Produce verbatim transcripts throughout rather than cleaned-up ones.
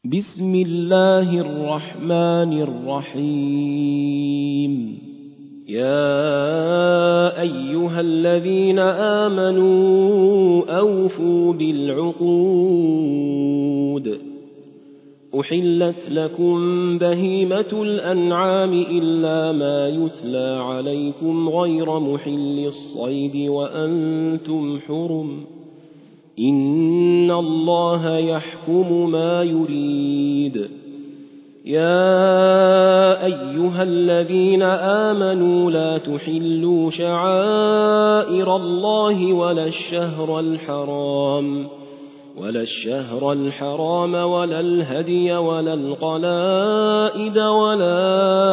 بسم الله الرحمن الرحيم يا أيها الذين آمنوا أوفوا بالعقود أحلت لكم بهيمة الأنعام إلا ما يتلى عليكم غير محل الصيد وأنتم حرم إن الله يحكم ما يريد يا أيها الذين آمنوا لا تحلوا شعائر الله ولا الشهر الحرام ولا الشهر الحرام ولا الهدي ولا القلائد ولا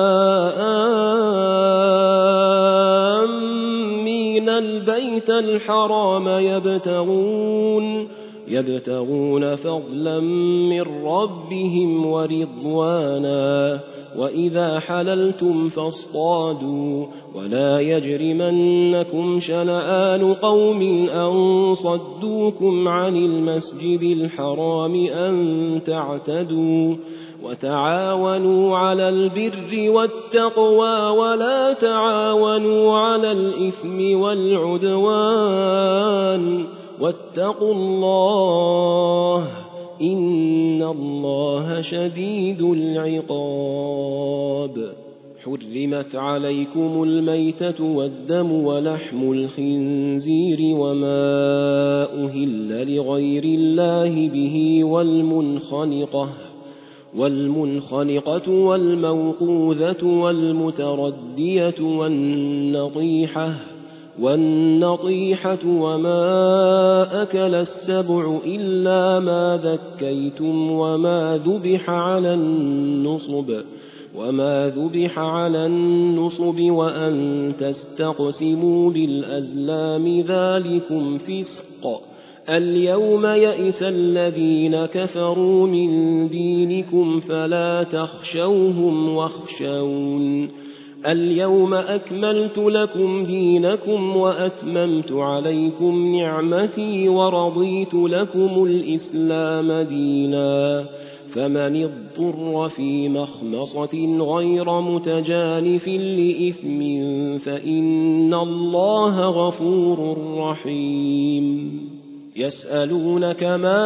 آمين البيت الحرام يبتغون يبتغون فضلا من ربهم ورضوانا وإذا حللتم فاصطادوا ولا يجرمنكم شنآن قوم أن صدوكم عن المسجد الحرام أن تعتدوا وتعاونوا على البر والتقوى ولا تعاونوا على الإثم والعدوان واتقوا الله إن الله شديد العقاب حرمت عليكم الميتة والدم ولحم الخنزير وما أهل لغير الله به والمنخنقة والمنخنقة والموقوذة والمتردية والنطيحة والنطيحة وما أكل السبع إلا ما ذكيتم وما ذبح على النصب وما ذبح على النصب وأن تستقسموا بالأزلام ذلكم فسق اليوم يئس الذين كفروا من دينكم فلا تخشوهم واخشون اليوم أكملت لكم دينكم وأتممت عليكم نعمتي ورضيت لكم الإسلام دينا فمن اضطر في مخمصة غير متجانف لإثم فإن الله غفور رحيم يسألونك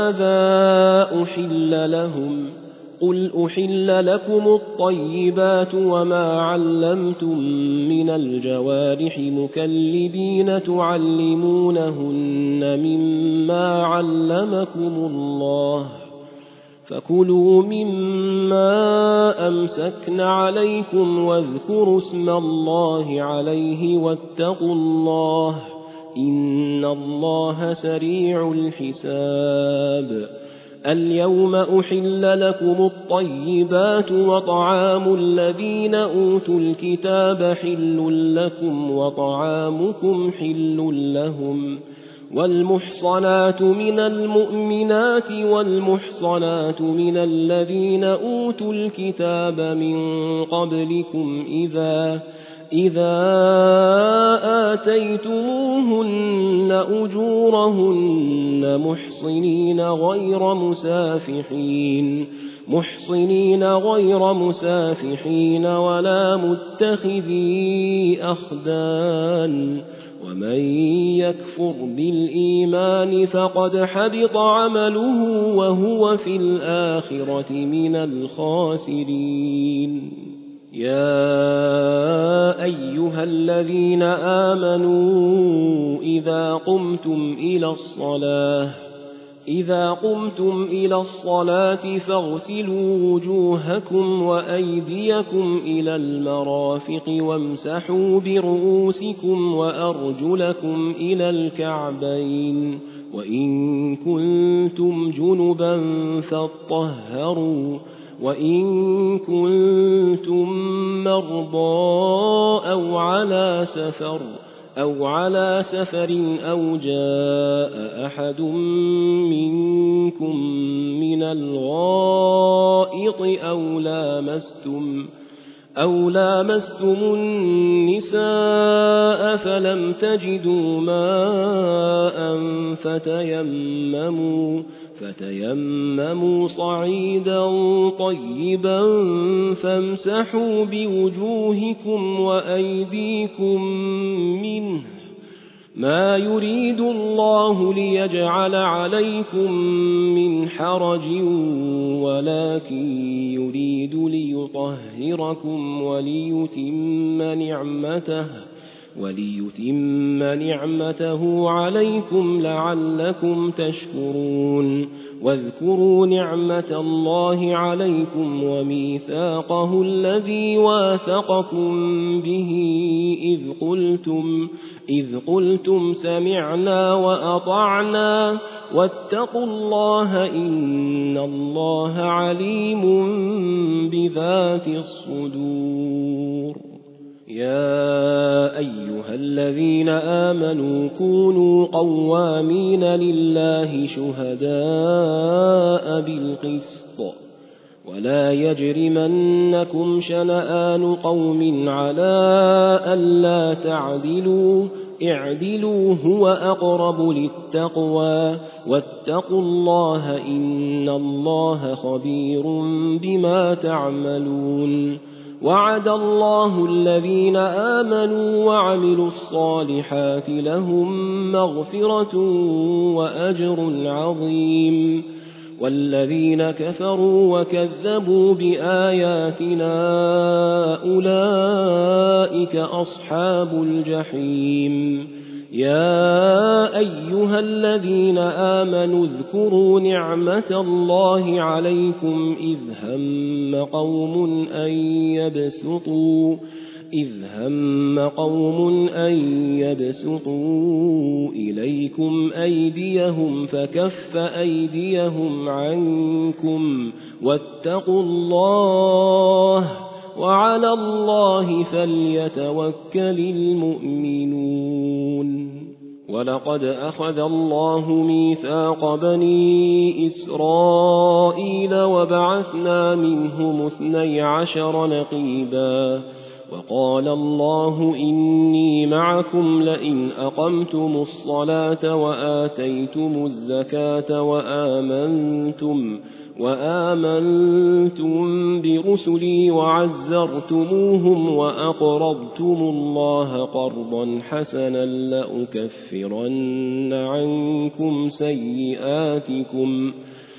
ماذا أحل لهم قل أحل لكم الطيبات وما علمتم من الجوارح مكلبين تعلمونهن مما علمكم الله فكلوا مما أمسكن عليكم واذكروا اسم الله عليه واتقوا الله إن الله سريع الحساب اليوم أحل لكم الطيبات وطعام الذين أوتوا الكتاب حل لكم وطعامكم حل لهم والمحصنات من المؤمنات والمحصنات من الذين أوتوا الكتاب من قبلكم إذا إذا آتيتموهن أجورهن محصنين غير مسافحين محصنين غير مسافحين ولا متخذي أخدان ومن يكفر بالإيمان فقد حبط عمله وهو في الآخرة من الخاسرين يا أيها الذين آمنوا إذا قمتم إلى الصلاة إذا قمتم إلى الصلاة فاغسلوا وجوهكم وأيديكم إلى المرافق وامسحوا برؤوسكم وأرجلكم إلى الكعبين وإن كنتم جنبا فاطهروا وإن كنتم مرضى أو على سفر أو على سفر أو جاء أحد منكم من الغائط أو لامستم أو لامستم النساء فلم تجدوا ماء فتيمموا فتيمموا صعيدا طيبا فامسحوا بوجوهكم وأيديكم منه ما يريد الله ليجعل عليكم من حرج ولكن يريد ليطهركم وليتم نعمته وليتم نعمته عليكم لعلكم تشكرون واذكروا نعمة الله عليكم وميثاقه الذي واثقكم به إذ قلتم, إذ قلتم سمعنا وأطعنا واتقوا الله إن الله عليم بذات الصدور. يا أيها الذين آمنوا كونوا قوامين لله شهداء بالقسط ولا يجرمنكم شنآن قوم على ألا تعدلوا اعدلوا هو أقرب للتقوى واتقوا الله إن الله خبير بما تعملون. وعد الله الذين آمنوا وعملوا الصالحات لهم مغفرة وأجر عظيم والذين كفروا وكذبوا بآياتنا أولئك أصحاب الجحيم. يا أيها الذين آمنوا اذكروا نعمة الله عليكم إذ هم قوم أن يبسطوا إذ هم قوم أن يبسطوا إليكم أيديهم فكف أيديهم عنكم واتقوا الله وعلى الله فليتوكل المؤمنون. ولقد أخذ الله ميثاق بني إسرائيل وبعثنا منهم اثني عشر نقيبا وقال الله إني معكم لئن أقمتم الصلاة وآتيتم الزكاة وآمنتم وآمنتم برسلي وعزرتموهم وأقرضتم الله قرضا حسنا لأكفرن عنكم سيئاتكم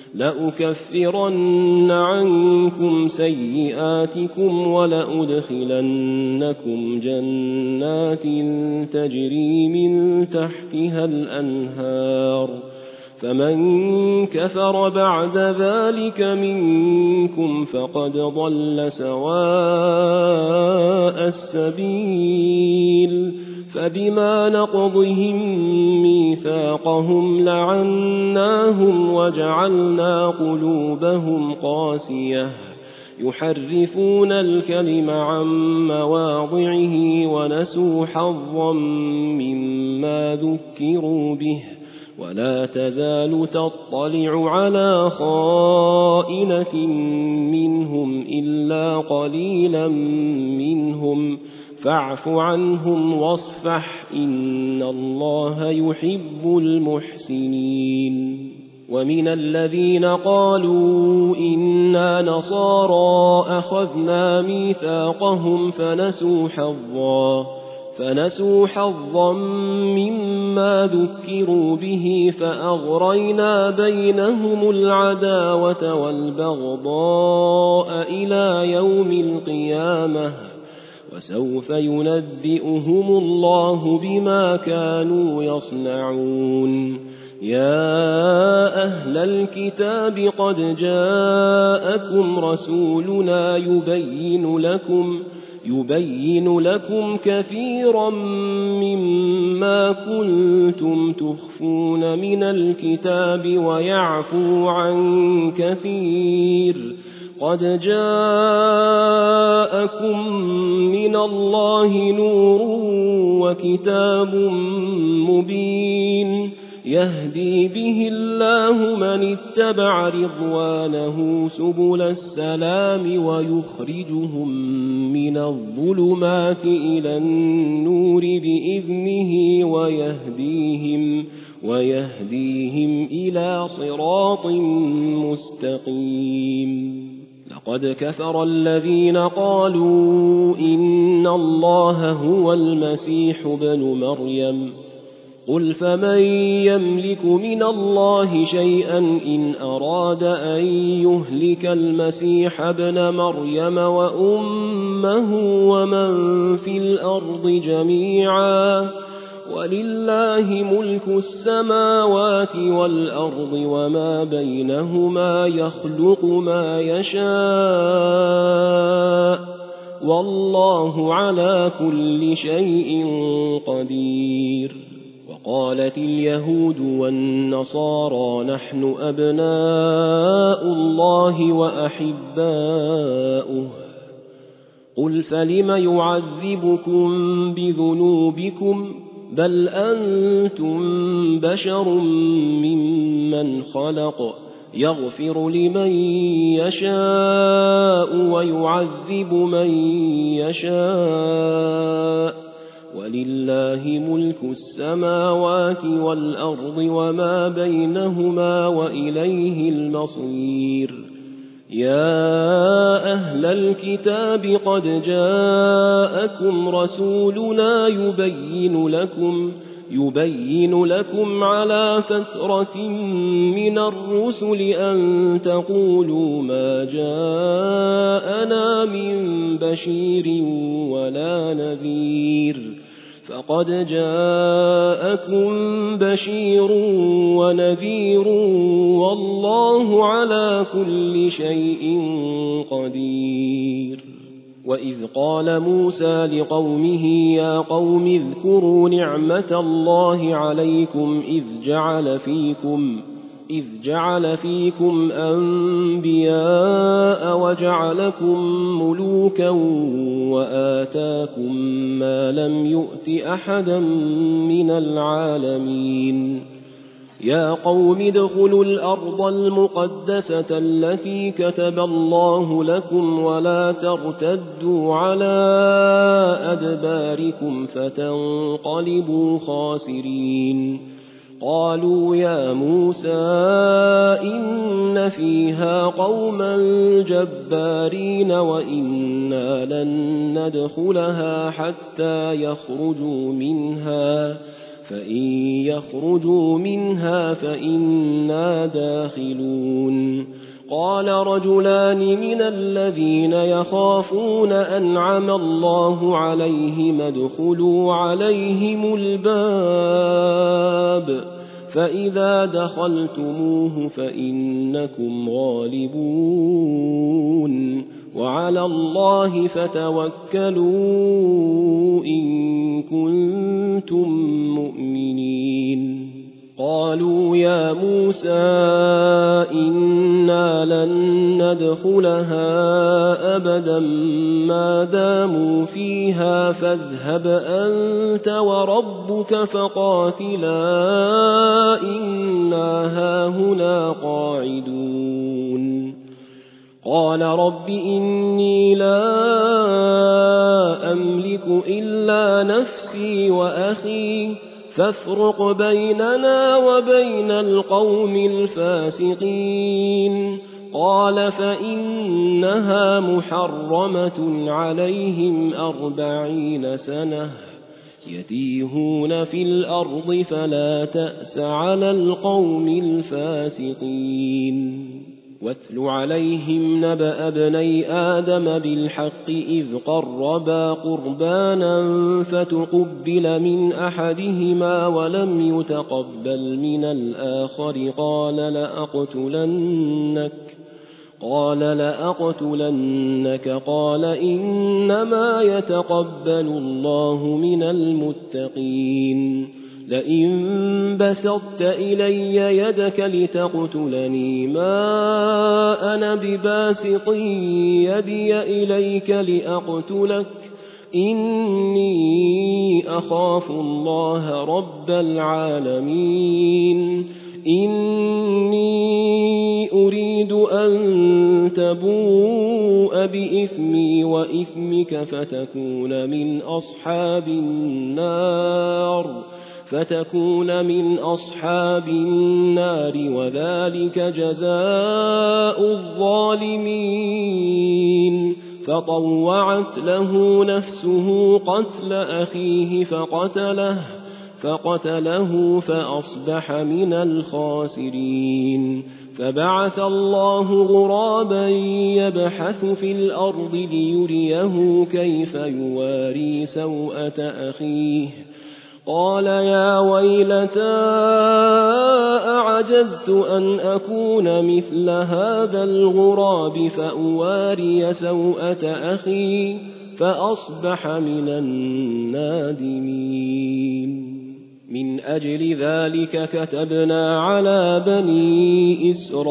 لأكفرن عنكم سيئاتكم ولأدخلنكم جنات تجري من تحتها الأنهار فمن كفر بعد ذلك منكم فقد ضل سواء السبيل. فبما نقضهم ميثاقهم لعناهم وجعلنا قلوبهم قاسية يحرفون الكلم عن مواضعه ونسوا حظا مما ذكروا به ولا تزال تطلع على خائنة منهم إلا قليلا منهم فاعف عنهم واصفح إن الله يحب المحسنين. ومن الذين قالوا إنا نصارى أخذنا ميثاقهم فنسوا حظا فنسوا حظا مما ذكروا به فأغرينا بينهم العداوة والبغضاء إلى يوم القيامة وسوف ينبئهم الله بما كانوا يصنعون. يا أهل الكتاب قد جاءكم رسولنا يبين لكم يبين لكم كثيرا مما كنتم تخفون من الكتاب ويعفو عن كثير قد جاءكم من الله نور وكتاب مبين يهدي به الله من اتبع رضوانه سبل السلام ويخرجهم من الظلمات إلى النور بإذنه ويهديهم, ويهديهم إلى صراط مستقيم. لقد كفر الذين قالوا إن الله هو المسيح ابن مريم قل فمن يملك من الله شيئا إن أراد أن يهلك المسيح ابن مريم وأمه ومن في الأرض جميعا ولله ملك السماوات والأرض وما بينهما يخلق ما يشاء والله على كل شيء قدير. وقالت اليهود والنصارى نحن أبناء الله وأحباؤه قل فلم يعذبكم بذنوبكم بل أنتم بشر ممن خلق يغفر لمن يشاء ويعذب من يشاء ولله ملك السماوات والأرض وما بينهما وإليه المصير. يا أهل الكتاب قد جاءكم رسولنا يبين لكم يبين لكم على فترة من الرسل أن تقولوا ما جاءنا من بشير ولا نذير فقد جاءكم بشير ونذير والله على كل شيء قدير. وإذ قال موسى لقومه يا قوم اذكروا نعمة الله عليكم إذ جعل فيكم إذ جعل فيكم أنبياء وجعلكم ملوكا وآتاكم ما لم يؤت أحدا من العالمين. يا قوم ادخلوا الأرض المقدسة التي كتب الله لكم ولا ترتدوا على أدباركم فتنقلبوا خاسرين. قالوا يا موسى إن فيها قوما جبارين وإنا لن ندخلها حتى يخرجوا منها فإن يخرجوا منها فإنا داخلون. قال رجلان من الذين يخافون أنعم الله عليهم ادخلوا عليهم الباب فإذا دخلتموه فإنكم غالبون وعلى الله فتوكلوا إن كنتم مؤمنين. قالوا يا موسى إنا لن ندخلها أبدا ما داموا فيها فاذهب أنت وربك فقاتلا إنا هاهنا قاعدون. قال رب إني لا أملك إلا نفسي وأخي فافرق بيننا وبين القوم الفاسقين. قال فإنها محرمة عليهم أربعين سنة يتيهون في الأرض فلا تأس على القوم الفاسقين. واتل عليهم نبأ ابني آدم بالحق إذ قربا قربانا فتقبل من أحدهما ولم يتقبل من الآخر قال لأقتلنك قال لأقتلنك قال إنما يتقبل الله من المتقين. لئن بسطت إلي يدك لتقتلني ما أنا بباسط يدي إليك لأقتلك إني أخاف الله رب العالمين. إني أريد أن تبوء بإثمي وإثمك فتكون من أصحاب النار فتكون من أصحاب النار وذلك جزاء الظالمين. فطوعت له نفسه قتل أخيه فقتله فقتله فأصبح من الخاسرين. فبعث الله غرابا يبحث في الأرض ليريه كيف يواري سوءة أخيه قال يا ويلتى أعجزت أن أكون مثل هذا الغراب فأواري سوءة أخي فأصبح من النادمين. من أجل ذلك كتبنا على بني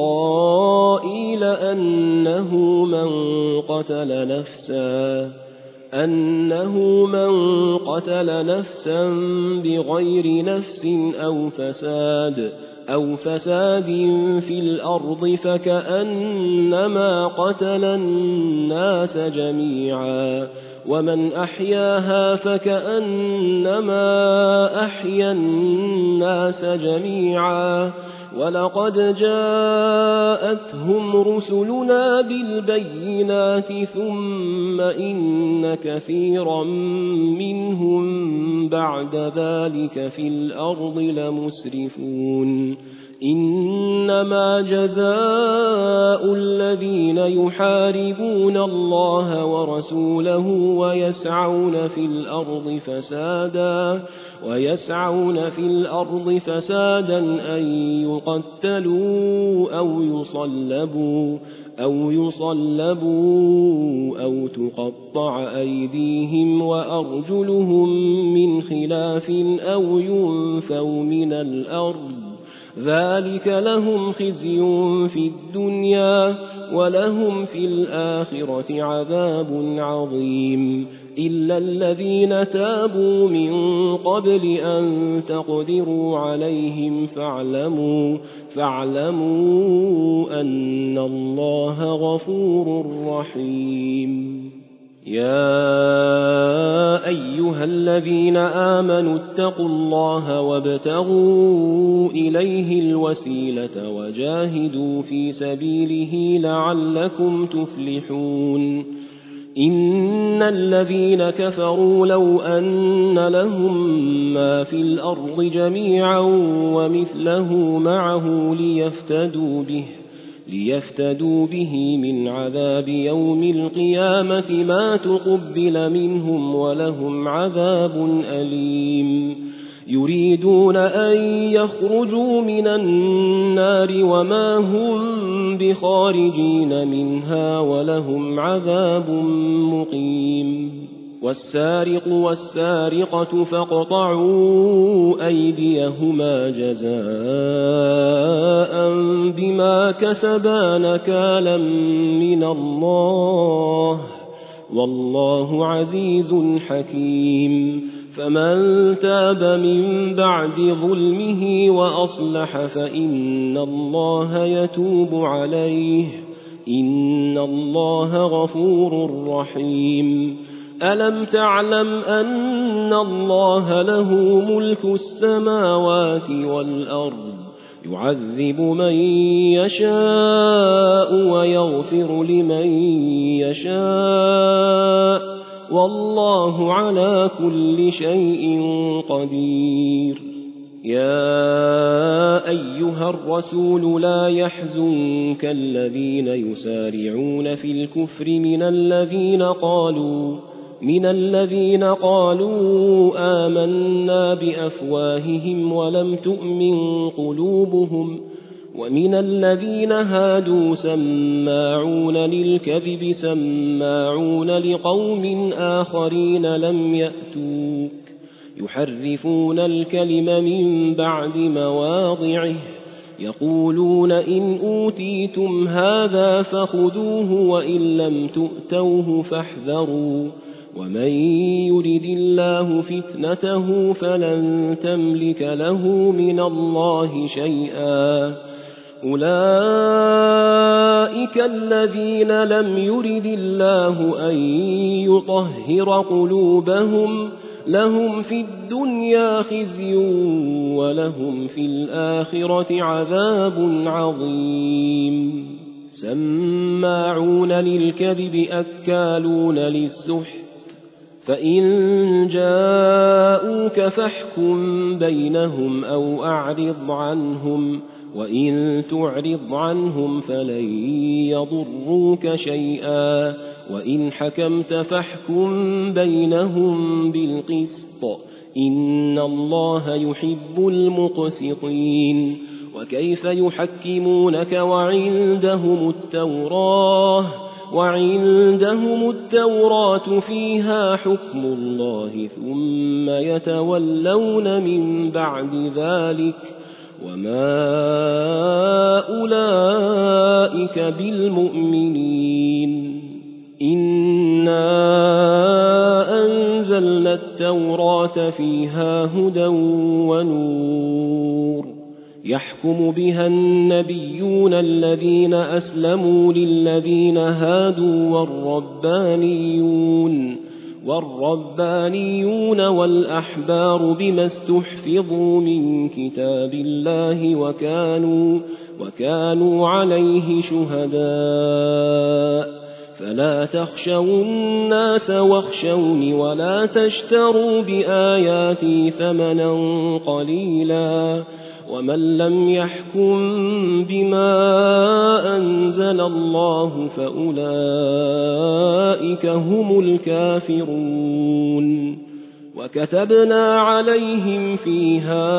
إسرائيل أنه من قتل نفسا أنه من قتل نفسا بغير نفس أو فساد أو فساد في الأرض فكأنما قتل الناس جميعا ومن أحياها فكأنما أحيا الناس جميعا ولقد جاءتهم رسلنا بالبينات ثم إن كثيرا منهم بعد ذلك في الأرض لمسرفون. إنما جزاء الذين يحاربون الله ورسوله ويسعون في الأرض فسادا ويسعون في الأرض فسادا أن يقتلوا أو يصلبوا أو يصلبوا أو تقطع أيديهم وأرجلهم من خلاف أو ينفوا من الأرض ذلك لهم خزي في الدنيا ولهم في الآخرة عذاب عظيم. إلا الذين تابوا من قبل أن تقدروا عليهم فاعلموا, فاعلموا أن الله غفور رحيم. يا أيها الذين آمنوا اتقوا الله وابتغوا إليه الوسيلة وجاهدوا في سبيله لعلكم تفلحون. إن الذين كفروا لو أن لهم ما في الأرض جميعا ومثله معه ليفتدوا به ليفتدوا به من عذاب يوم القيامة ما تقبل منهم ولهم عذاب أليم. يريدون أن يخرجوا من النار وما هم بخارجين منها ولهم عذاب مقيم. والسارق والسارقة فاقطعوا أيديهما جزاء بما كسبا نكالا من الله والله عزيز حكيم. فمن تاب من بعد ظلمه وأصلح فإن الله يتوب عليه إن الله غفور رحيم. ألم تعلم أن الله له ملك السماوات والأرض يعذب من يشاء ويغفر لمن يشاء والله على كل شيء قدير. يا أيها الرسول لا يحزنك الذين يسارعون في الكفر من الذين قالوا من الذين قالوا آمنا بأفواههم ولم تؤمن قلوبهم ومن الذين هادوا سماعون للكذب سماعون لقوم آخرين لم يأتوك يحرفون الكلم من بعد مواضعه يقولون إن أوتيتم هذا فخذوه وإن لم تؤتوه فاحذروا ومن يرد الله فتنته فلن تملك له من الله شيئا. أولئك الذين لم يرد الله أن يطهر قلوبهم لهم في الدنيا خزي ولهم في الآخرة عذاب عظيم سماعون للكذب أكالون للسحت فإن جاءوك فاحكم بينهم أو أعرض عنهم وإن تعرض عنهم فلن يضروك شيئا وإن حكمت فاحكم بينهم بالقسط إن الله يحب المقسطين وكيف يحكمونك وعندهم التوراة وعندهم التوراة فيها حكم الله ثم يتولون من بعد ذلك وما أولئك بالمؤمنين إنا أنزلنا التوراة فيها هدى ونور يحكم بها النبيون الذين أسلموا للذين هادوا والربانيون والربانيون والأحبار بما استحفظوا من كتاب الله وكانوا, وكانوا عليه شهداء فلا تخشوا الناس واخشوني ولا تشتروا بآياتي ثمنا قليلا ومن لم يحكم بما أنزل الله فأولئك هم الكافرون وكتبنا عليهم فيها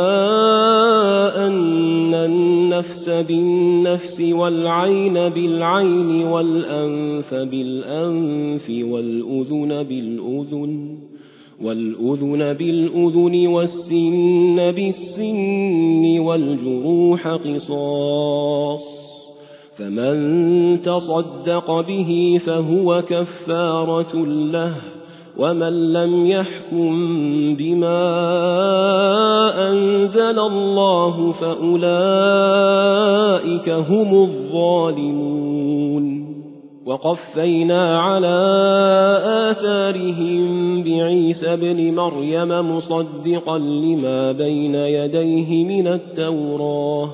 أن النفس بالنفس والعين بالعين والأنف بالأنف والأذن بالأذن والأذن بالأذن والسن بالسن والجروح قصاص فمن تصدق به فهو كفارة له ومن لم يحكم بما أنزل الله فأولئك هم الظالمون وقفينا على آثارهم بعيسى ابن مريم مصدقا لما بين يديه من التوراة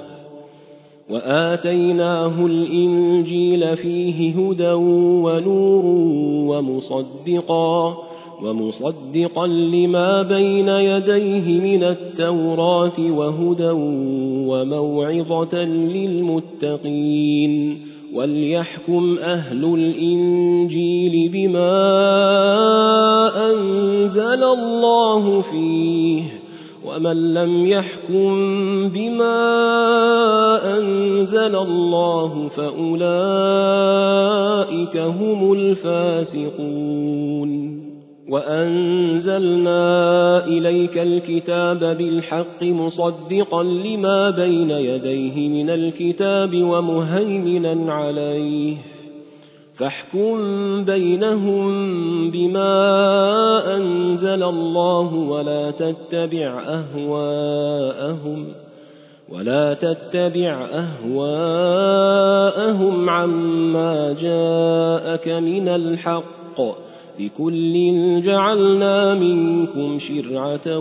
وآتيناه الإنجيل فيه هدى ونور ومصدقا ومصدقا لما بين يديه من التوراة وهدى وموعظة للمتقين وليحكم أهل الإنجيل بما أنزل الله فيه ومن لم يحكم بما أنزل الله فأولئك هم الفاسقون وأنزلنا إليك الكتاب بالحق مصدقا لما بين يديه من الكتاب ومهيمنا عليه فاحكم بينهم بما أنزل الله ولا تتبع أهواءهم ولا تتبع أهواءهم عما جاءك من الحق لكل جعلنا منكم شرعة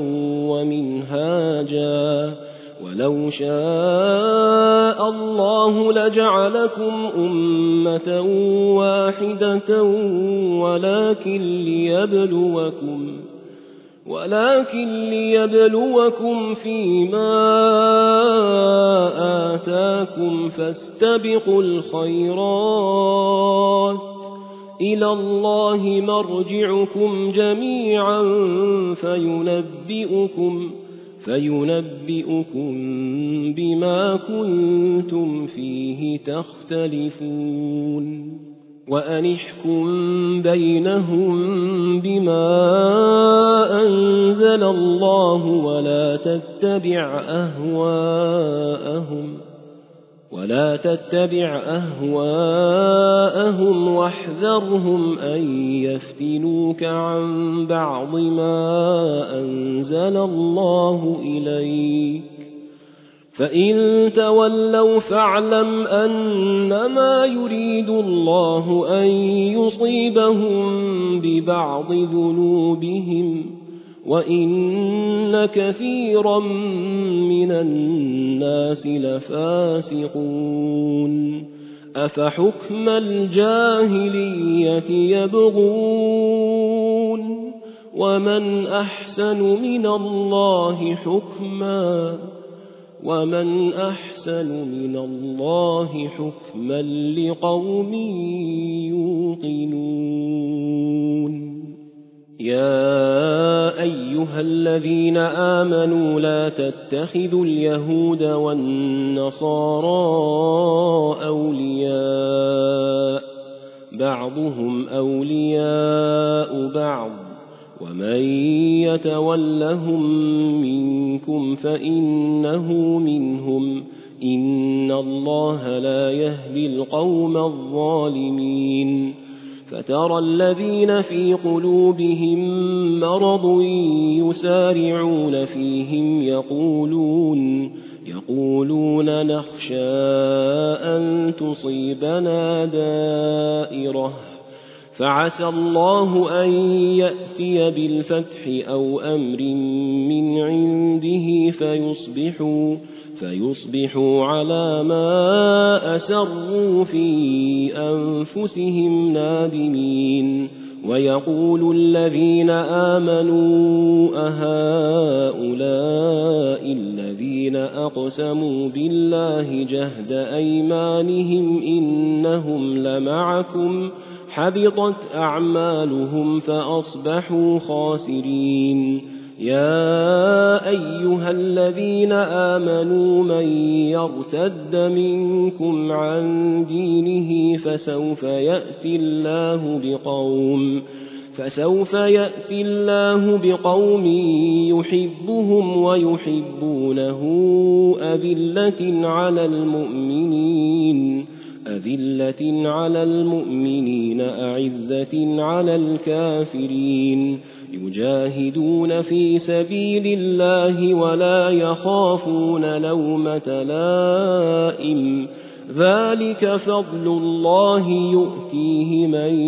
ومنهاجا ولو شاء الله لجعلكم أمة واحدة ولكن ليبلوكم ولكن ليبلوكم فيما آتاكم فاستبقوا الخيرات إلى الله مرجعكم جميعا فينبئكم فينبئكم بما كنتم فيه تختلفون وأن احكم بينهم بما أنزل الله ولا تتبع أهواءهم ولا تتبع أهواءهم واحذرهم أن يفتنوك عن بعض ما أنزل الله إليك فإن تولوا فاعلم أنما يريد الله أن يصيبهم ببعض ذنوبهم وإن كثيرا من الناس لفاسقون أفحكم الجاهلية يبغون ومن أحسن من الله حكما ومن أحسن من الله حكما لقوم يوقنون يا أيها الذين آمنوا لا تتخذوا اليهود والنصارى أولياء بعضهم أولياء بعض ومن يتولهم منكم فإنه منهم إن الله لا يهدي القوم الظالمين فترى الذين في قلوبهم مرض يسارعون فيهم يقولون يقولون نخشى أن تصيبنا دائرة فعسى الله أن يأتي بالفتح أو أمر من عنده فيصبحوا فيصبحوا على ما أسروا في أنفسهم نادمين ويقول الذين آمنوا أهؤلاء الذين أقسموا بالله جهد أيمانهم إنهم لمعكم حبطت أعمالهم فأصبحوا خاسرين يا أيها الذين آمنوا من يرتد منكم عن دينه فسوف يأتي الله بقوم فسوف يأتي الله بقوم يحبهم ويحبونه أذلة على المؤمنين أذلة على المؤمنين أعزة على الكافرين يجاهدون في سبيل الله ولا يخافون لومة لائم ذلك فضل الله يؤتيه من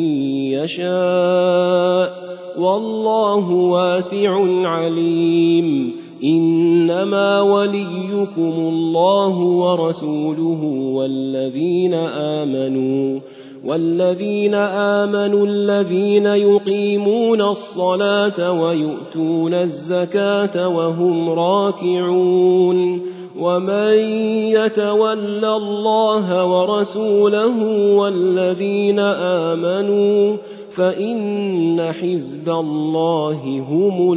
يشاء والله واسع عليم إنما وليكم الله ورسوله والذين آمنوا والذين آمنوا الذين يقيمون الصلاة ويؤتون الزكاة وهم راكعون ومن يتول الله ورسوله والذين آمنوا فإن حزب الله هم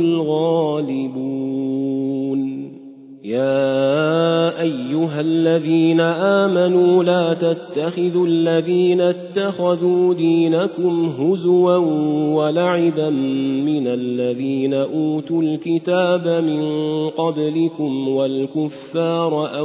الغالبون يا أيها الذين آمنوا لا تتخذوا الذين اتخذوا دينكم هزوا ولعبا من الذين أوتوا الكتاب من قبلكم والكفار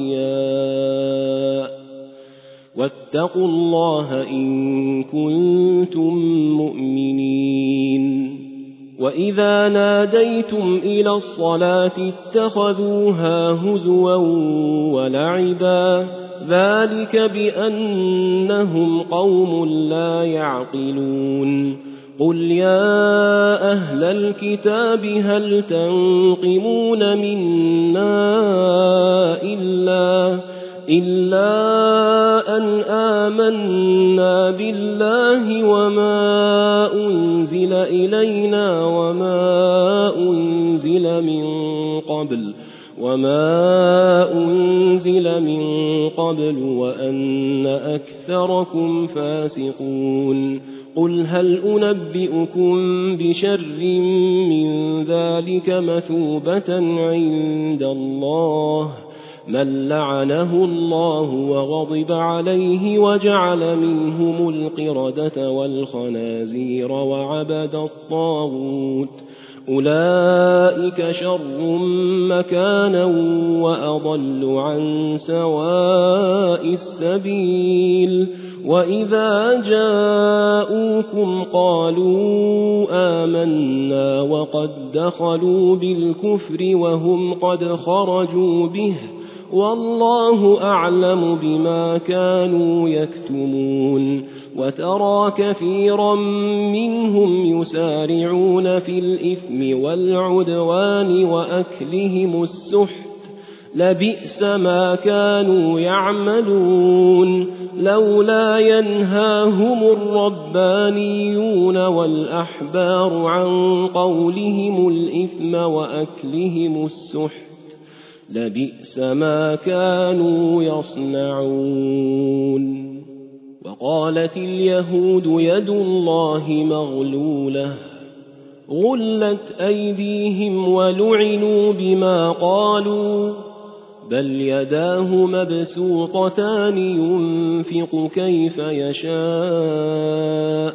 أولياء واتقوا الله إن كنتم مؤمنين وإذا ناديتم إلى الصلاة اتخذوها هزوا ولعبا ذلك بأنهم قوم لا يعقلون قل يا أهل الكتاب هل تنقمون منا إلا إلا أن آمنا بالله وما أنزل إلينا وما أنزل من قبل وما أنزل من قبل وأن أكثركم فاسقون قل هل أنبئكم بشر من ذلك مثوبة عند الله من لعنه الله وغضب عليه وجعل منهم القردة والخنازير وعبد الطاغوت أولئك شر مكانا وأضل عن سواء السبيل وإذا جاءوكم قالوا آمنا وقد دخلوا بالكفر وهم قد خرجوا به والله أعلم بما كانوا يكتمون وترى كثيرا منهم يسارعون في الإثم والعدوان وأكلهم السحت لبئس ما كانوا يعملون لولا ينهاهم الربانيون والأحبار عن قولهم الإثم وأكلهم السحت لبئس ما كانوا يصنعون. وقالت اليهود يد الله مغلولة غلت أيديهم ولعنوا بما قالوا بل يداه مبسوطتان ينفق كيف يشاء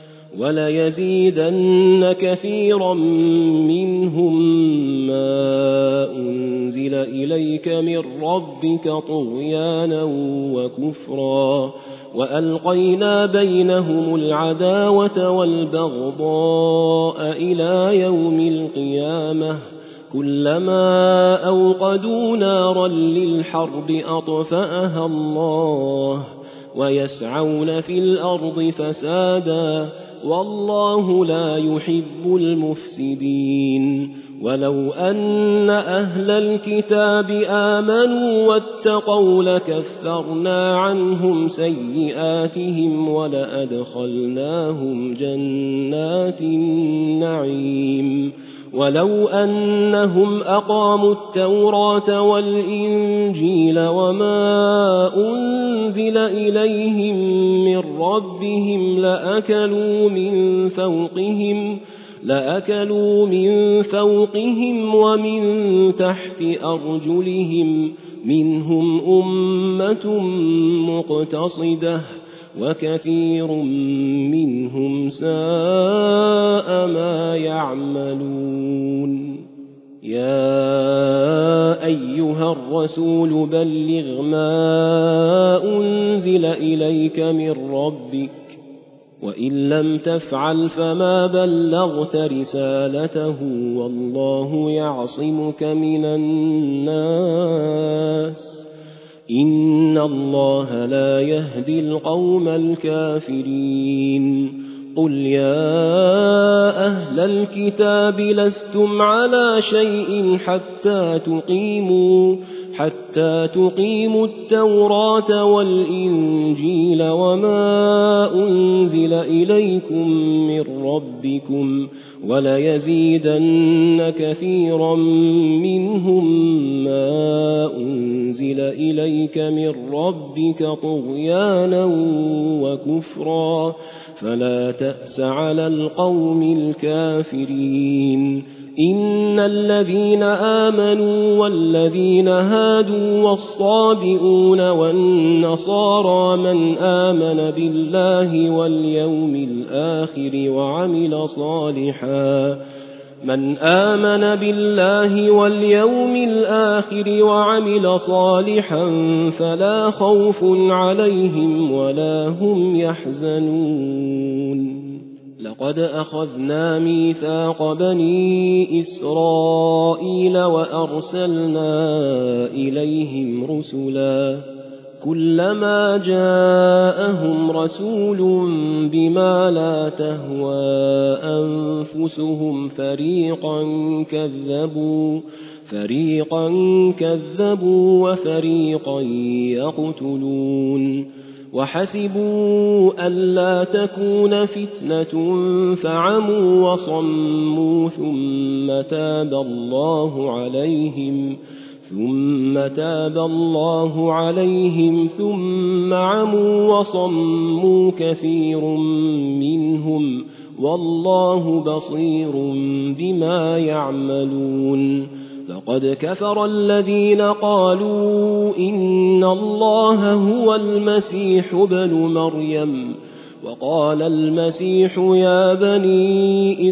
وليزيدن كثيرا منهم ما أنزل إليك من ربك طغيانا وكفرا وألقينا بينهم العداوة والبغضاء إلى يوم القيامة كلما أوقدوا نارا للحرب أطفأها الله ويسعون في الأرض فسادا والله لا يحب المفسدين. ولو أن أهل الكتاب آمنوا واتقوا لكفرنا عنهم سيئاتهم ولأدخلناهم جنات النعيم ولو أنهم أقاموا التوراة والإنجيل وما أنزل إليهم من ربهم لأكلوا من فوقهم لأكلوا من فوقهم ومن تحت أرجلهم منهم أمة مقتصدة وكثير منهم ساء ما يعملون. يا أيها الرسول بلغ ما أنزل إليك من ربك وإن لم تفعل فما بلغت رسالته والله يعصمك من الناس إن الله لا يهدي القوم الكافرين. قل يا أهل الكتاب لستم على شيء حتى تقيموا حتى تقيموا التوراة والإنجيل وما أنزل إليكم من ربكم وليزيدن كثيرا منهم ما أنزل إليك من ربك طغيانا وكفرا فلا تأس على القوم الكافرين. إن الذين آمنوا والذين هادوا والصابئون والنصارى من آمن بالله واليوم الآخر وعمل صالحا من آمن بالله واليوم الآخر وعمل صالحا فلا خوف عليهم ولا هم يحزنون. لقد أخذنا ميثاق بني إسرائيل وأرسلنا إليهم رسلا كلما جاءهم رسول بما لا تهوى أنفسهم فريقا كذبوا فريقا كذبوا وفريقا يقتلون وحسبوا ألا تكون فتنة فعموا وصموا ثم تاب الله عليهم ثم تاب الله عليهم ثم عموا وصموا كثير منهم والله بصير بما يعملون. لقد كفر الذين قالوا إن الله هو المسيح ابن مريم وقال المسيح يا بني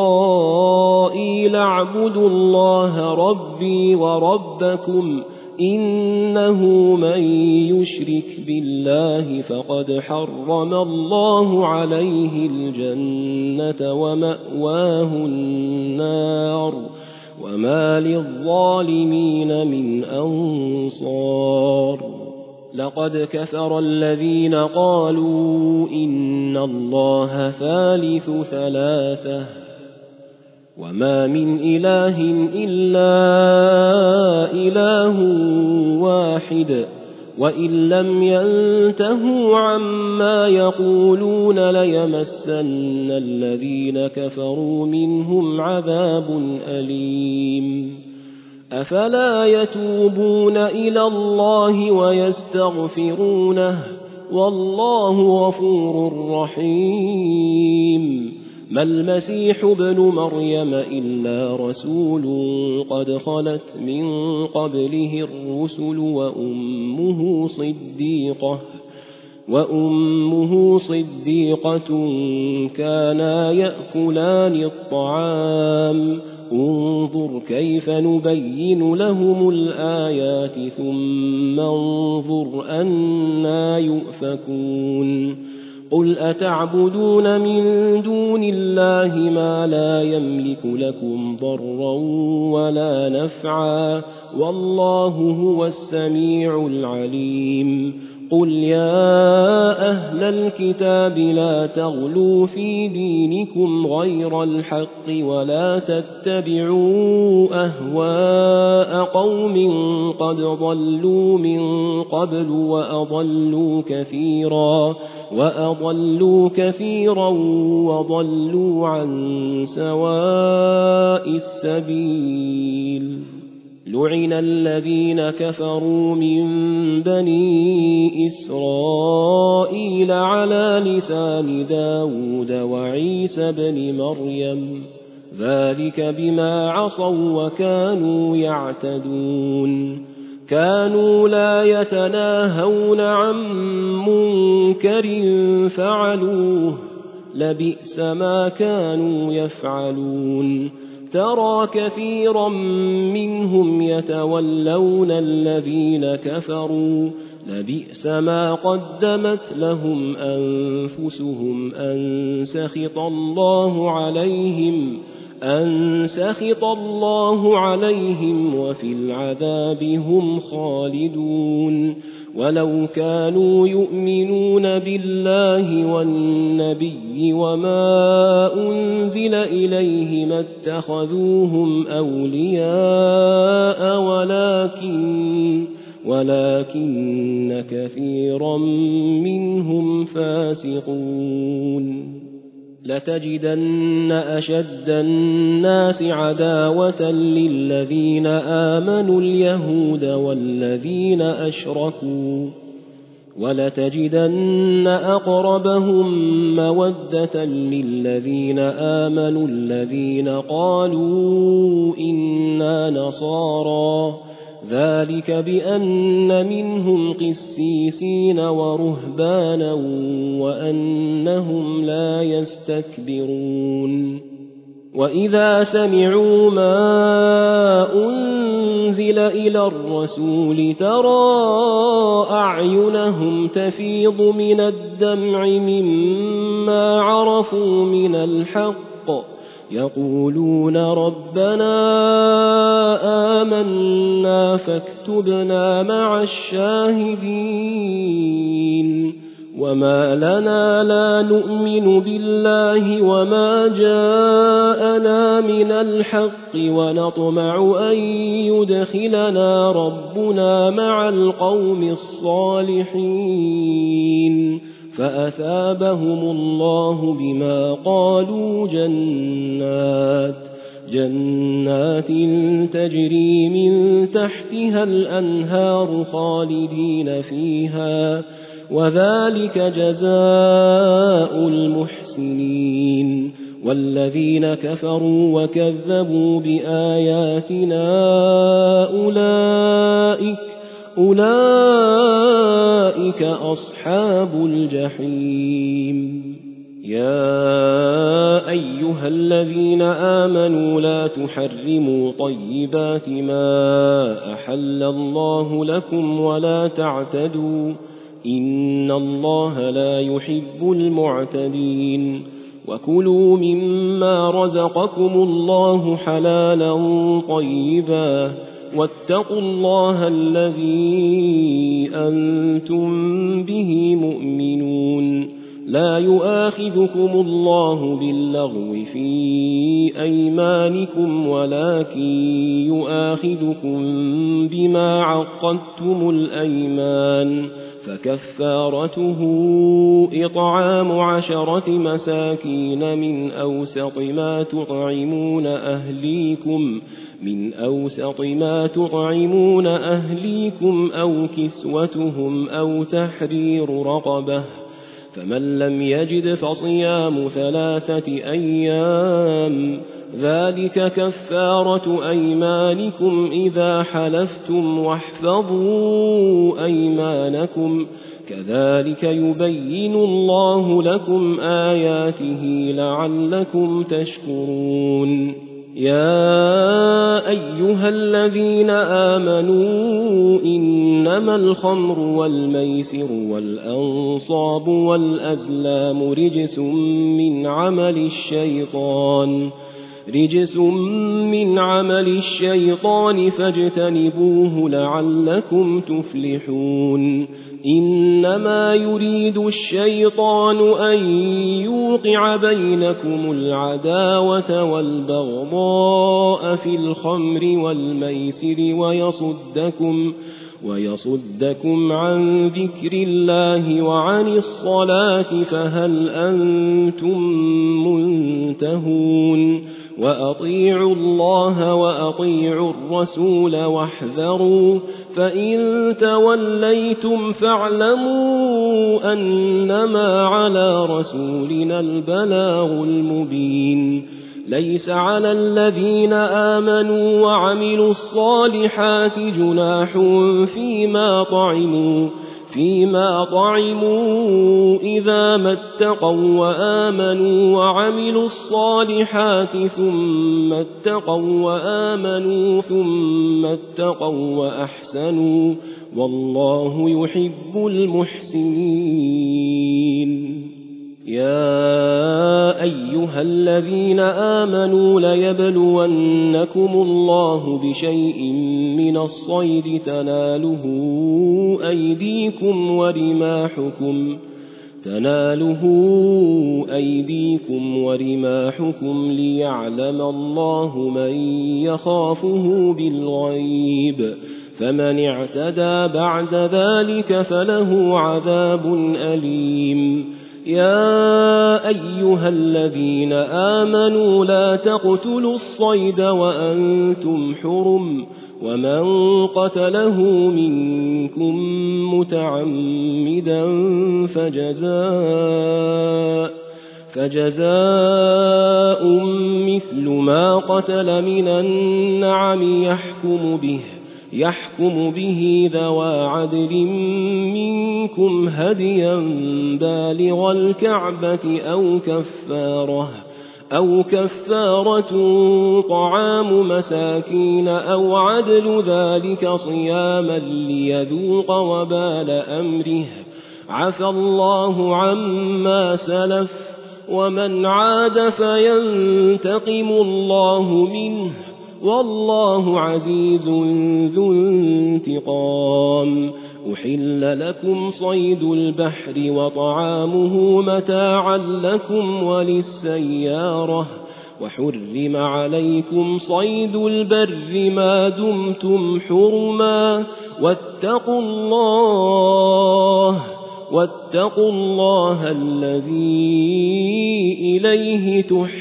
إسرائيل اعبدوا الله ربي وربكم إنه من يشرك بالله فقد حرم الله عليه الجنة ومأواه النار وما للظالمين من أنصار لقد كفر الذين قالوا إن الله ثالث ثلاثة وما من إله إلا إله واحد وإن لم ينتهوا عما يقولون ليمسن الذين كفروا منهم عذاب أليم أفلا يتوبون إلى الله ويستغفرونه والله غفور رحيم ما المسيح ابن مريم إلا رسول قد خلت من قبله الرسل وأمه صديقة وأمه صديقة كانا يأكلان الطعام انظر كيف نبين لهم الآيات ثم انظر أنى يؤفكون قل أتعبدون من دون الله ما لا يملك لكم ضرا ولا نفعا والله هو السميع العليم قل يا أهل الكتاب لا تغلوا في دينكم غير الحق ولا تتبعوا أهواء قوم قد ضلوا من قبل وأضلوا كثيرا وأضلوا كثيرا وضلوا عن سواء السبيل لعن الذين كفروا من بني إسرائيل على لسان داود وعيسى بن مريم ذلك بما عصوا وكانوا يعتدون كانوا لا يتناهون عن منكر فعلوه لبئس ما كانوا يفعلون ترى كثيرا منهم يتولون الذين كفروا لبئس ما قدمت لهم أنفسهم أن سخط الله عليهم أن سخط الله عليهم وفي العذاب هم خالدون ولو كانوا يؤمنون بالله والنبي وما أنزل إليه ما اتخذوهم أولياء ولكن ولكن كثيرا منهم فاسقون لتجدن أشد الناس عداوة للذين آمنوا اليهود والذين أشركوا ولتجدن أقربهم مودة للذين آمنوا الذين قالوا إنا نصارى ذلك بأن منهم قسيسين ورهبانا وأنهم لا يستكبرون وإذا سمعوا ما أنزل إلى الرسول ترى أعينهم تفيض من الدمع مما عرفوا من الحق يقولون ربنا آمنا فاكتبنا مع الشاهدين وما لنا لا نؤمن بالله وما جاءنا من الحق ونطمع أن يدخلنا ربنا مع القوم الصالحين فأثابهم الله بما قالوا جنات جنات تجري من تحتها الأنهار خالدين فيها وذلك جزاء المحسنين والذين كفروا وكذبوا بآياتنا أولئك أولئك أصحاب الجحيم يا أيها الذين آمنوا لا تحرموا طيبات ما أحل الله لكم ولا تعتدوا إن الله لا يحب المعتدين وكلوا مما رزقكم الله حلالا طيبا واتقوا الله الذي أنتم به مؤمنون. لا يؤاخذكم الله باللغو في أيمانكم ولكن يؤاخذكم بما عقدتم الأيمان، فكفارته إطعام عشرة مساكين من أوسط ما تطعمون أهليكم من أوسط ما تطعمون أهليكم أو كسوتهم أو تحرير رقبة، فمن لم يجد فصيام ثلاثة أيام، ذلك كفارة أيمانكم إذا حلفتم، واحفظوا أيمانكم، كذلك يبين الله لكم آياته لعلكم تشكرون. يا أيها الذين آمنوا إنما الخمر والميسر والأنصاب والأزلام رجس من عمل الشيطان رجس من عمل الشيطان فاجتنبوه لعلكم تفلحون. إنما يريد الشيطان أن يوقع بينكم العداوة والبغضاء في الخمر والميسر ويصدكم ويصدكم عن ذكر الله وعن الصلاة فهل أنتم منتهون. وأطيعوا الله وأطيعوا الرسول واحذروا، فإن توليتم فاعلموا أنما على رسولنا البلاغ المبين. ليس على الذين آمنوا وعملوا الصالحات جناح فيما طعموا فيما طعموا إذا ما اتقوا وآمنوا وعملوا الصالحات ثم اتقوا وآمنوا ثم اتقوا وأحسنوا، والله يحب المحسنين. يا أيها الذين آمنوا ليبلونكم الله بشيء من الصيد تناله أيديكم ورماحكم تناله أيديكم ورماحكم ليعلم الله من يخافه بالغيب، فمن اعتدى بعد ذلك فله عذاب أليم. يا أيها الذين آمنوا لا تقتلوا الصيد وأنتم حرم، ومن قتله منكم متعمدا فجزاء فجزاء مثل ما قتل من النعم يحكم به يحكم به ذوى عدل منكم هديا بالغ الكعبة أو كفارة أو كفارة طعام مساكين أو عدل ذلك صياما ليذوق وبال أمره، عفى الله عما سلف، ومن عاد فينتقم الله منه، والله عزيز ذو انتقام. أحل لكم صيد البحر وطعامه متاعا لكم وللسيارة، وحرم عليكم صيد البر ما دمتم حرما، واتقوا الله واتقوا الله الذي إليه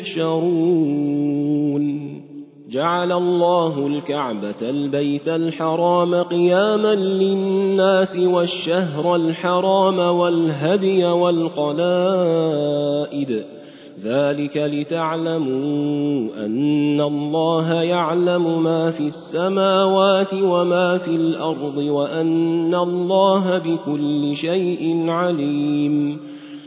تحشرون. جعل الله الكعبة البيت الحرام قياما للناس والشهر الحرام والهدي والقلائد، ذلك لتعلموا أن الله يعلم ما في السماوات وما في الأرض، وأن الله بكل شيء عليم.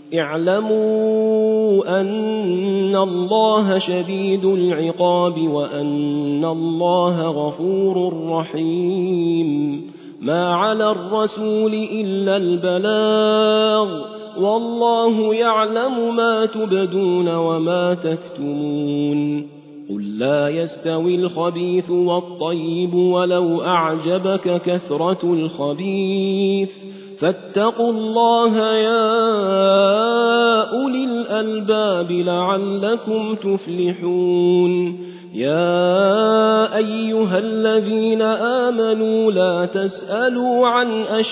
اعلموا أن الله شديد العقاب وأن الله غفور رحيم. ما على الرسول إلا البلاغ، والله يعلم ما تبدون وما تكتمون قل لا يستوي الخبيث والطيب ولو أعجبك كثرة الخبيث فاتقوا الله يا أولي الألباب لعلكم تفلحون يا أيها الذين آمنوا لا تسألوا عن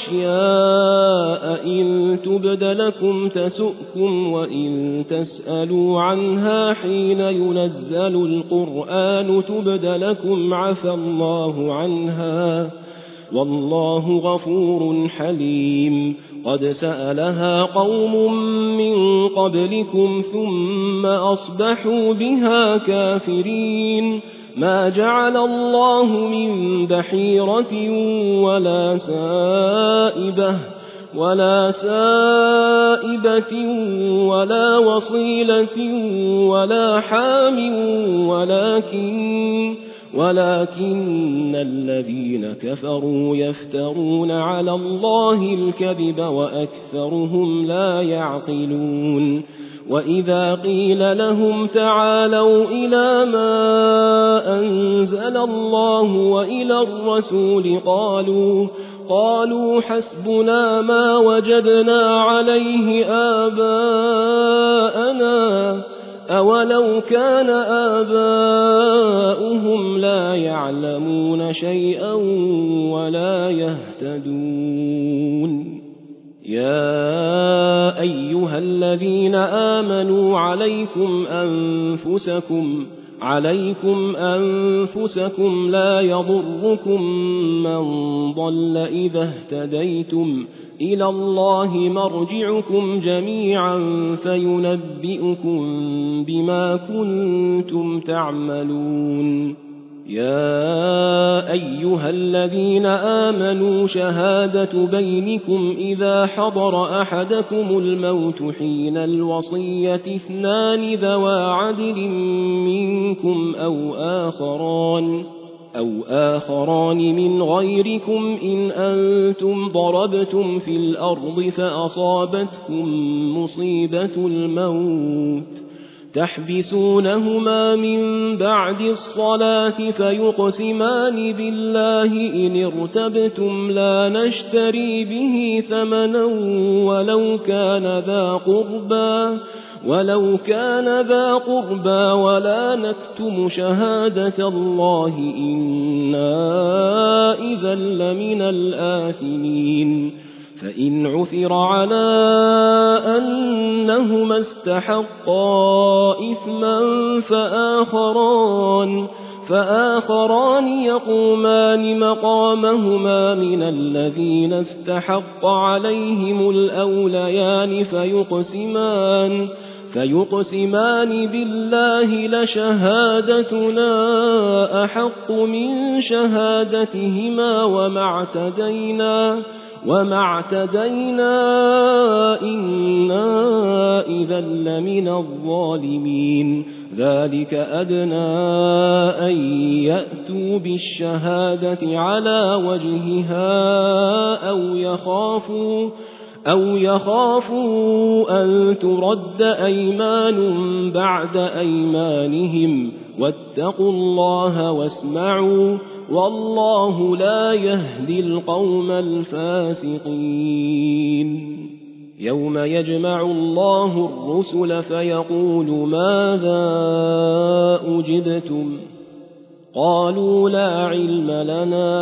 أشياء إن تبد لكم تسؤكم وإن تسألوا عنها حين ينزل القرآن تبد لكم عفى الله عنها والله غفور حليم قد سألها قوم من قبلكم ثم أصبحوا بها كافرين ما جعل الله من بحيرة ولا سائبة ولا سائبة ولا وصيلة ولا حام ولكن ولكن الذين كفروا يفترون على الله الكذب وأكثرهم لا يعقلون وإذا قيل لهم تعالوا إلى ما أنزل الله وإلى الرسول قالوا قالوا حسبنا ما وجدنا عليه آباءنا أولو كان آباؤهم لا يعلمون شيئا ولا يهتدون يا أيها الذين آمنوا عليكم أنفسكم عليكم أنفسكم لا يضركم من ضل إذا اهتديتم إلى الله مرجعكم جميعا فينبئكم بما كنتم تعملون يا أيها الذين آمنوا شهادة بينكم إذا حضر أحدكم الموت حين الوصية اثنان ذوى عدل منكم أو آخران أو آخران من غيركم إن أنتم ضربتم في الأرض فأصابتكم مصيبة الموت تحبسونهما من بعد الصلاة فيقسمان بالله إن ارتبتم لا نشتري به ثمنا ولو كان ذا قربى ولو كان ذا قربى ولا نكتم شهادة الله إنا إذا لمن الآثمين فإن عثر على أنهما استحقا إثما فآخران فآخران يقومان مقامهما من الذين استحق عليهم الأوليان فيقسمان فيقسمان بالله لشهادتنا أحق من شهادتهما وما اعتدينا وما اعتدينا إنا إذا لمن الظالمين ذلك أدنى أن يأتوا بالشهادة على وجهها أو يخافوا أو يخافوا أن ترد أيمان بعد أيمانهم واتقوا الله واسمعوا والله لا يهدي القوم الفاسقين يوم يجمع الله الرسل فيقول ماذا أجبتم قالوا لا علم لنا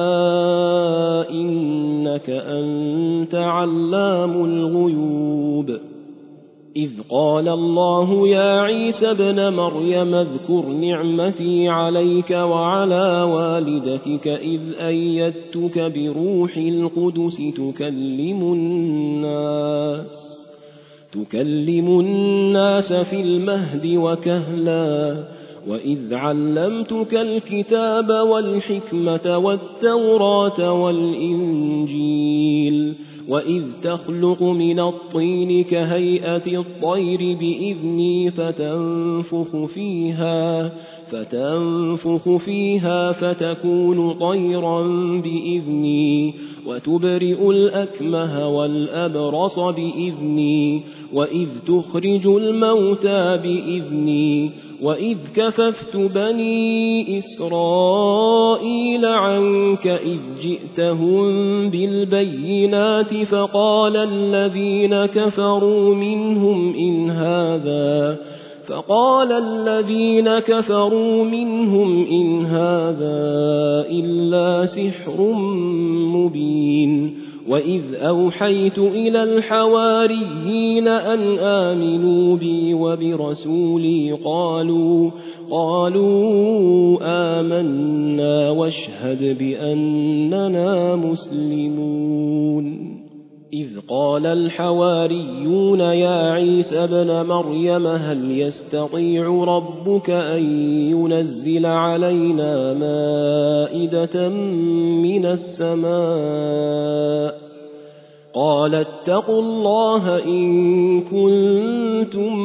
إنك أنت علام الغيوب إذ قال الله يا عيسى ابن مريم اذكر نعمتي عليك وعلى والدتك إذ أيدتك بروح القدس تكلم الناس تكلم الناس في المهد وكهلا وإذ علمتك الكتاب والحكمة والتوراة والإنجيل وإذ تخلق من الطين كهيئة الطير بإذني فتنفخ فيها فتنفخ فيها فتكون طيرا بإذني وتبرئ الأكمه والأبرص بإذني وإذ تخرج الموتى بإذني وإذ كففت بني إسرائيل عنك إذ جئتهم بالبينات فقال الذين كفروا منهم إن هذا فقال الذين كفروا منهم إن هذا إلا سحر مبين وإذ أوحيت إلى الحواريين أن آمنوا بي وبرسولي قالوا قالوا آمنا واشهد بأننا مسلمون إذ قال الحواريون يا عيسى ابن مريم هل يستطيع ربك أن ينزل علينا مائدة من السماء قال اتقوا الله إن كنتم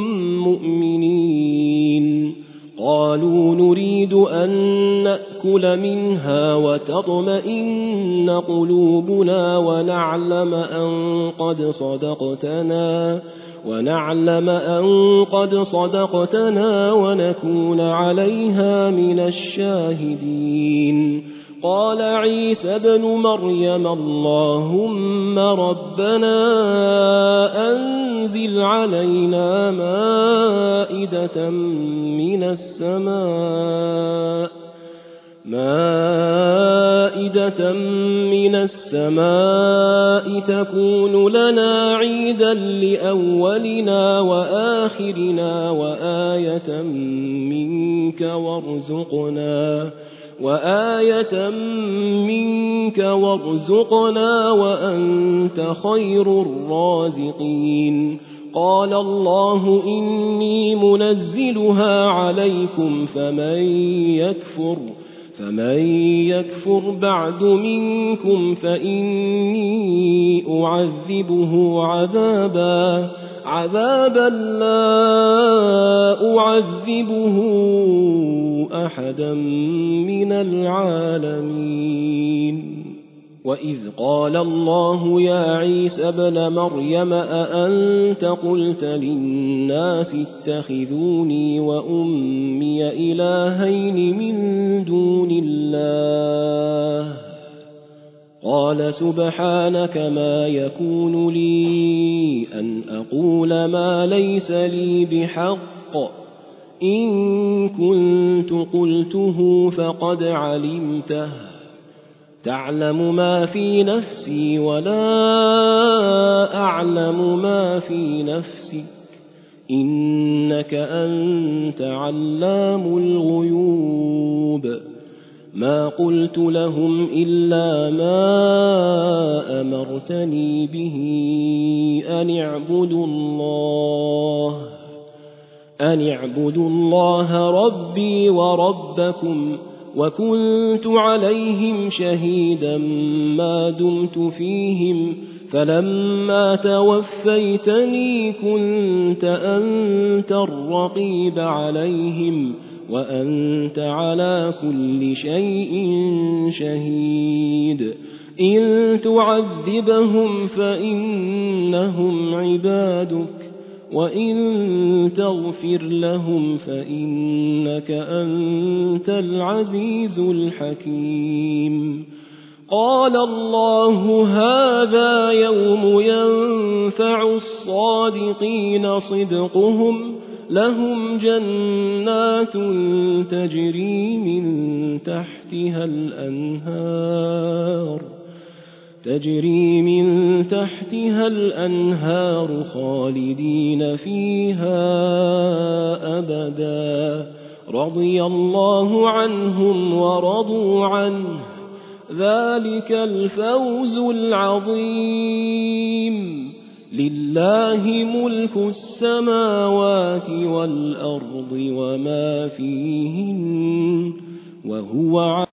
مؤمنين قالوا نريد أن نأكل منها وتطمئن قلوبنا ونعلم أن قد صدقتنا ونعلم أن قد صدقتنا ونكون عليها من الشاهدين قال عيسى ابن مريم اللهم ربنا أنزل علينا مائدة من السماء مائدة من السماء تكون لنا عيدا لأولنا وآخرنا وآية منك وارزقنا وآية منك وارزقنا وأنت خير الرازقين قال الله إني منزلها عليكم فمن يكفر فمن يكفر بعد منكم فإني أعذبه عذابا عذابا لا أعذبه أحدا من العالمين وإذ قال الله يا عيسى ابن مريم أأنت قلت للناس اتخذوني وأمي إلهين من دون الله قال سبحانك ما يكون لي أن أقول ما ليس لي بحق إن كنت قلته فقد علمته تعلم ما في نفسي ولا أعلم ما في نفسك إنك أنت علام الغيوب ما قلت لهم إلا ما أمرتني به أن اعبدوا الله أن اعبدوا الله ربي وربكم وكنت عليهم شهيدا ما دمت فيهم فلما توفيتني كنت أنت الرقيب عليهم وأنت على كل شيء شهيد إن تعذبهم فإنهم عبادك وإن تغفر لهم فإنك أنت العزيز الحكيم قال الله هذا يوم ينفع الصادقين صدقهم لهم جنات تجري من تحتها الأنهار تجري من تحتها الأنهار خالدين فيها أبدا رضي الله عنهم ورضوا عنه ذلك الفوز العظيم لله ملك السماوات والأرض وما فيهن وهو